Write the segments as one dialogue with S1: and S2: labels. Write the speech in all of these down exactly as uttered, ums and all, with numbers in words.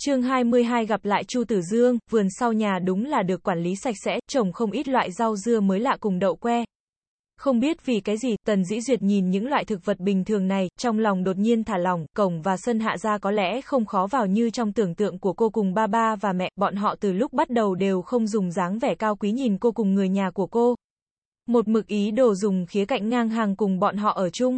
S1: Chương hai mươi hai gặp lại Chu Tử Dương, vườn sau nhà đúng là được quản lý sạch sẽ, trồng không ít loại rau dưa mới lạ cùng đậu que. Không biết vì cái gì, Tần Dĩ Duyệt nhìn những loại thực vật bình thường này, trong lòng đột nhiên thả lỏng, cổng và sân hạ gia có lẽ không khó vào như trong tưởng tượng của cô cùng ba ba và mẹ, bọn họ từ lúc bắt đầu đều không dùng dáng vẻ cao quý nhìn cô cùng người nhà của cô. Một mực ý đồ dùng khía cạnh ngang hàng cùng bọn họ ở chung.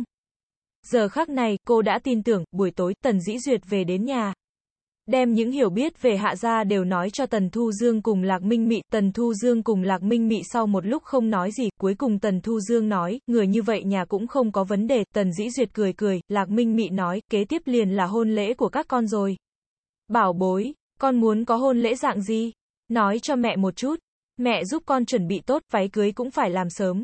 S1: Giờ khắc này, cô đã tin tưởng, buổi tối, Tần Dĩ Duyệt về đến nhà. Đem những hiểu biết về hạ gia đều nói cho Tần Thu Dương cùng Lạc Minh Mị, Tần Thu Dương cùng Lạc Minh Mị sau một lúc không nói gì, cuối cùng Tần Thu Dương nói, người như vậy nhà cũng không có vấn đề, Tần Dĩ Duyệt cười cười, Lạc Minh Mị nói, kế tiếp liền là hôn lễ của các con rồi. Bảo bối, con muốn có hôn lễ dạng gì? Nói cho mẹ một chút, mẹ giúp con chuẩn bị tốt, váy cưới cũng phải làm sớm.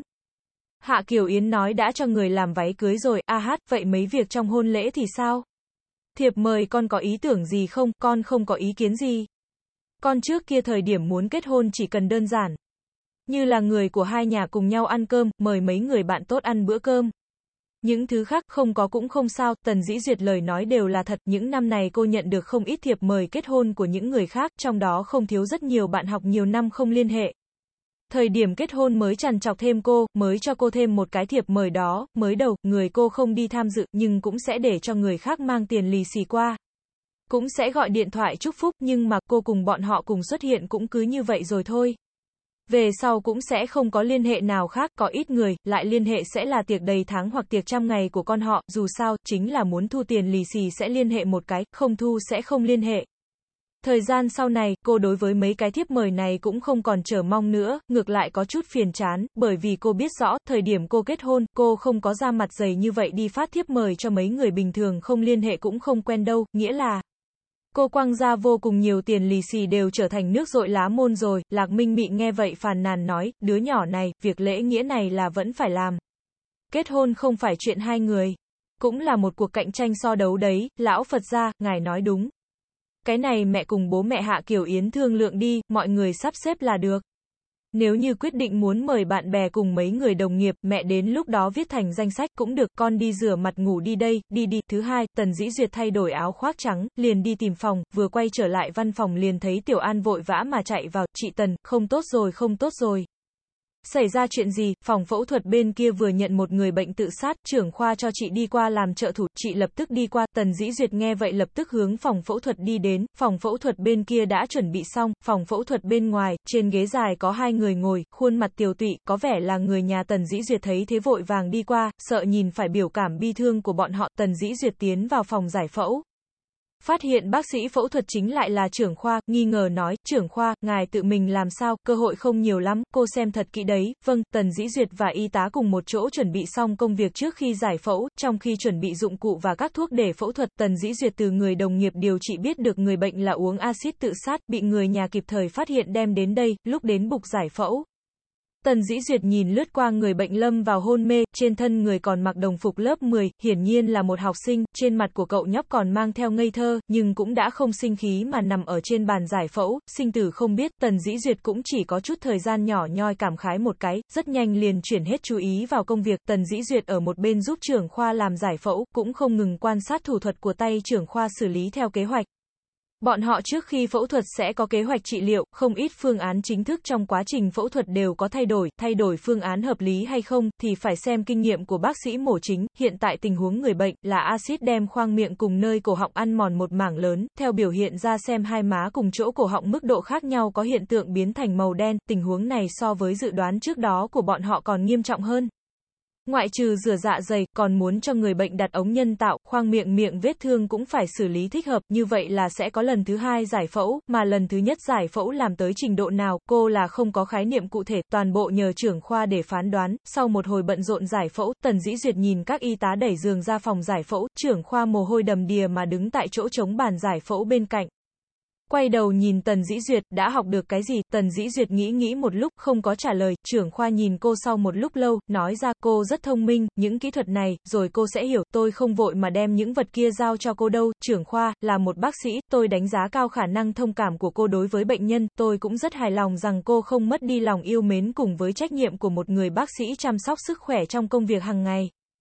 S1: Hạ Kiều Yến nói đã cho người làm váy cưới rồi, a hát, vậy mấy việc trong hôn lễ thì sao? Thiệp mời con có ý tưởng gì không, con không có ý kiến gì. Con trước kia thời điểm muốn kết hôn chỉ cần đơn giản. Như là người của hai nhà cùng nhau ăn cơm, mời mấy người bạn tốt ăn bữa cơm. Những thứ khác không có cũng không sao, Tần Dĩ Duyệt lời nói đều là thật, những năm này cô nhận được không ít thiệp mời kết hôn của những người khác, trong đó không thiếu rất nhiều bạn học nhiều năm không liên hệ. Thời điểm kết hôn mới trằn trọc thêm cô, mới cho cô thêm một cái thiệp mời đó, mới đầu, người cô không đi tham dự, nhưng cũng sẽ để cho người khác mang tiền lì xì qua. Cũng sẽ gọi điện thoại chúc phúc, nhưng mà cô cùng bọn họ cùng xuất hiện cũng cứ như vậy rồi thôi. Về sau cũng sẽ không có liên hệ nào khác, có ít người, lại liên hệ sẽ là tiệc đầy tháng hoặc tiệc trăm ngày của con họ, dù sao, chính là muốn thu tiền lì xì sẽ liên hệ một cái, không thu sẽ không liên hệ. Thời gian sau này, cô đối với mấy cái thiếp mời này cũng không còn chờ mong nữa, ngược lại có chút phiền chán, bởi vì cô biết rõ, thời điểm cô kết hôn, cô không có ra mặt dày như vậy đi phát thiếp mời cho mấy người bình thường không liên hệ cũng không quen đâu, nghĩa là cô quăng ra vô cùng nhiều tiền lì xì đều trở thành nước dội lá môn rồi. Lạc Minh Mị nghe vậy phàn nàn nói, đứa nhỏ này, việc lễ nghĩa này là vẫn phải làm. Kết hôn không phải chuyện hai người, cũng là một cuộc cạnh tranh so đấu đấy, lão Phật gia, ngài nói đúng. Cái này mẹ cùng bố mẹ Hạ Kiều Yến thương lượng đi, mọi người sắp xếp là được. Nếu như quyết định muốn mời bạn bè cùng mấy người đồng nghiệp, mẹ đến lúc đó viết thành danh sách cũng được, con đi rửa mặt ngủ đi đây, đi đi. Thứ hai, Tần Dĩ Duyệt thay đổi áo khoác trắng, liền đi tìm phòng, vừa quay trở lại văn phòng liền thấy Tiểu An vội vã mà chạy vào, chị Tần, không tốt rồi không tốt rồi. Xảy ra chuyện gì, phòng phẫu thuật bên kia vừa nhận một người bệnh tự sát, trưởng khoa cho chị đi qua làm trợ thủ, chị lập tức đi qua, Tần Dĩ Duyệt nghe vậy lập tức hướng phòng phẫu thuật đi đến, phòng phẫu thuật bên kia đã chuẩn bị xong, phòng phẫu thuật bên ngoài, trên ghế dài có hai người ngồi, khuôn mặt tiều tụy, có vẻ là người nhà Tần Dĩ Duyệt thấy thế vội vàng đi qua, sợ nhìn phải biểu cảm bi thương của bọn họ, Tần Dĩ Duyệt tiến vào phòng giải phẫu. Phát hiện bác sĩ phẫu thuật chính lại là trưởng khoa, nghi ngờ nói, trưởng khoa, ngài tự mình làm sao, cơ hội không nhiều lắm, cô xem thật kỹ đấy, vâng, Tần Dĩ Duyệt và y tá cùng một chỗ chuẩn bị xong công việc trước khi giải phẫu, trong khi chuẩn bị dụng cụ và các thuốc để phẫu thuật, Tần Dĩ Duyệt từ người đồng nghiệp điều trị biết được người bệnh là uống axit tự sát, bị người nhà kịp thời phát hiện đem đến đây, lúc đến bục giải phẫu. Tần Dĩ Duyệt nhìn lướt qua người bệnh lâm vào hôn mê, trên thân người còn mặc đồng phục lớp mười, hiển nhiên là một học sinh, trên mặt của cậu nhóc còn mang theo ngây thơ, nhưng cũng đã không sinh khí mà nằm ở trên bàn giải phẫu, sinh tử không biết, Tần Dĩ Duyệt cũng chỉ có chút thời gian nhỏ nhoi cảm khái một cái, rất nhanh liền chuyển hết chú ý vào công việc, Tần Dĩ Duyệt ở một bên giúp trưởng khoa làm giải phẫu, cũng không ngừng quan sát thủ thuật của tay trưởng khoa xử lý theo kế hoạch. Bọn họ trước khi phẫu thuật sẽ có kế hoạch trị liệu, không ít phương án chính thức trong quá trình phẫu thuật đều có thay đổi, thay đổi phương án hợp lý hay không, thì phải xem kinh nghiệm của bác sĩ mổ chính, hiện tại tình huống người bệnh, là axit đem khoang miệng cùng nơi cổ họng ăn mòn một mảng lớn, theo biểu hiện ra xem hai má cùng chỗ cổ họng mức độ khác nhau có hiện tượng biến thành màu đen, tình huống này so với dự đoán trước đó của bọn họ còn nghiêm trọng hơn. Ngoại trừ rửa dạ dày, còn muốn cho người bệnh đặt ống nhân tạo, khoang miệng miệng vết thương cũng phải xử lý thích hợp, như vậy là sẽ có lần thứ hai giải phẫu, mà lần thứ nhất giải phẫu làm tới trình độ nào, cô là không có khái niệm cụ thể, toàn bộ nhờ trưởng khoa để phán đoán. Sau một hồi bận rộn giải phẫu, Tần Dĩ Duyệt nhìn các y tá đẩy giường ra phòng giải phẫu, trưởng khoa mồ hôi đầm đìa mà đứng tại chỗ trống bàn giải phẫu bên cạnh. Quay đầu nhìn Tần Dĩ Duyệt, đã học được cái gì, Tần Dĩ Duyệt nghĩ nghĩ một lúc, không có trả lời, trưởng khoa nhìn cô sau một lúc lâu, nói ra, cô rất thông minh, những kỹ thuật này, rồi cô sẽ hiểu, tôi không vội mà đem những vật kia giao cho cô đâu, trưởng khoa, là một bác sĩ, tôi đánh giá cao khả năng thông cảm của cô đối với bệnh nhân, tôi cũng rất hài lòng rằng cô không mất đi lòng yêu mến cùng với trách nhiệm của một người bác sĩ chăm sóc sức khỏe trong công việc hàng ngày.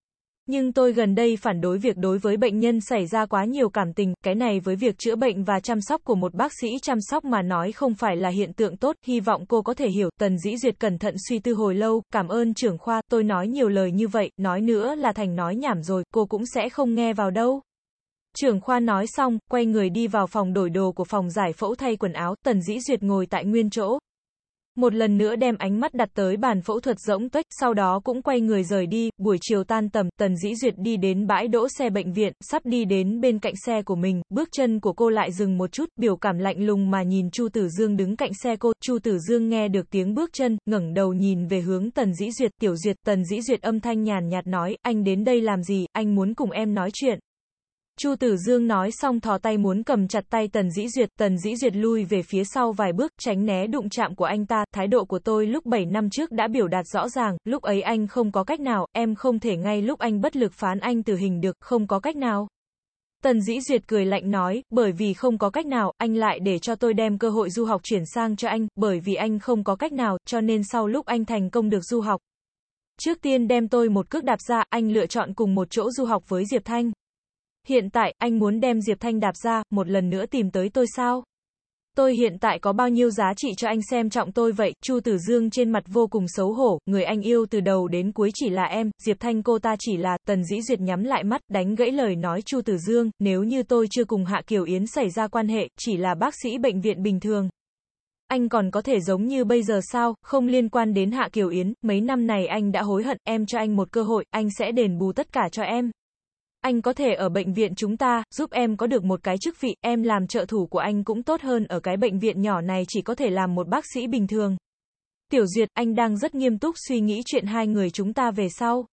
S1: Nhưng tôi gần đây phản đối việc đối với bệnh nhân xảy ra quá nhiều cảm tình, cái này với việc chữa bệnh và chăm sóc của một bác sĩ chăm sóc mà nói không phải là hiện tượng tốt, hy vọng cô có thể hiểu. Tần Dĩ Duyệt cẩn thận suy tư hồi lâu, cảm ơn trưởng khoa, tôi nói nhiều lời như vậy, nói nữa là thành nói nhảm rồi, cô cũng sẽ không nghe vào đâu. Trưởng khoa nói xong, quay người đi vào phòng đổi đồ của phòng giải phẫu thay quần áo, Tần Dĩ Duyệt ngồi tại nguyên chỗ. Một lần nữa đem ánh mắt đặt tới bàn phẫu thuật rỗng tuếch, sau đó cũng quay người rời đi. Buổi chiều tan tầm, Tần Dĩ Duyệt đi đến bãi đỗ xe bệnh viện, sắp đi đến bên cạnh xe của mình, bước chân của cô lại dừng một chút, biểu cảm lạnh lùng mà nhìn Chu Tử Dương đứng cạnh xe cô. Chu Tử Dương nghe được tiếng bước chân, ngẩng đầu nhìn về hướng Tần Dĩ Duyệt, "Tiểu Duyệt." Tần Dĩ Duyệt âm thanh nhàn nhạt nói, "Anh đến đây làm gì, anh muốn cùng em nói chuyện." Chu Tử Dương nói xong thò tay muốn cầm chặt tay Tần Dĩ Duyệt, Tần Dĩ Duyệt lui về phía sau vài bước, tránh né đụng chạm của anh ta, thái độ của tôi lúc bảy năm trước đã biểu đạt rõ ràng, lúc ấy anh không có cách nào, em không thể ngay lúc anh bất lực phán anh tử hình được, không có cách nào. Tần Dĩ Duyệt cười lạnh nói, bởi vì không có cách nào, anh lại để cho tôi đem cơ hội du học chuyển sang cho anh, bởi vì anh không có cách nào, cho nên sau lúc anh thành công được du học. Trước tiên đem tôi một cước đạp ra, anh lựa chọn cùng một chỗ du học với Diệp Thanh. Hiện tại, anh muốn đem Diệp Thanh đạp ra, một lần nữa tìm tới tôi sao? Tôi hiện tại có bao nhiêu giá trị cho anh xem trọng tôi vậy? Chu Tử Dương trên mặt vô cùng xấu hổ, người anh yêu từ đầu đến cuối chỉ là em, Diệp Thanh cô ta chỉ là. Tần Dĩ Duyệt nhắm lại mắt, đánh gãy lời nói Chu Tử Dương, nếu như tôi chưa cùng Hạ Kiều Yến xảy ra quan hệ, chỉ là bác sĩ bệnh viện bình thường. Anh còn có thể giống như bây giờ sao, không liên quan đến Hạ Kiều Yến, mấy năm này anh đã hối hận, em cho anh một cơ hội, anh sẽ đền bù tất cả cho em. Anh có thể ở bệnh viện chúng ta, giúp em có được một cái chức vị, em làm trợ thủ của anh cũng tốt hơn ở cái bệnh viện nhỏ này chỉ có thể làm một bác sĩ bình thường. Tiểu Duyệt, anh đang rất nghiêm túc suy nghĩ chuyện hai người chúng ta về sau.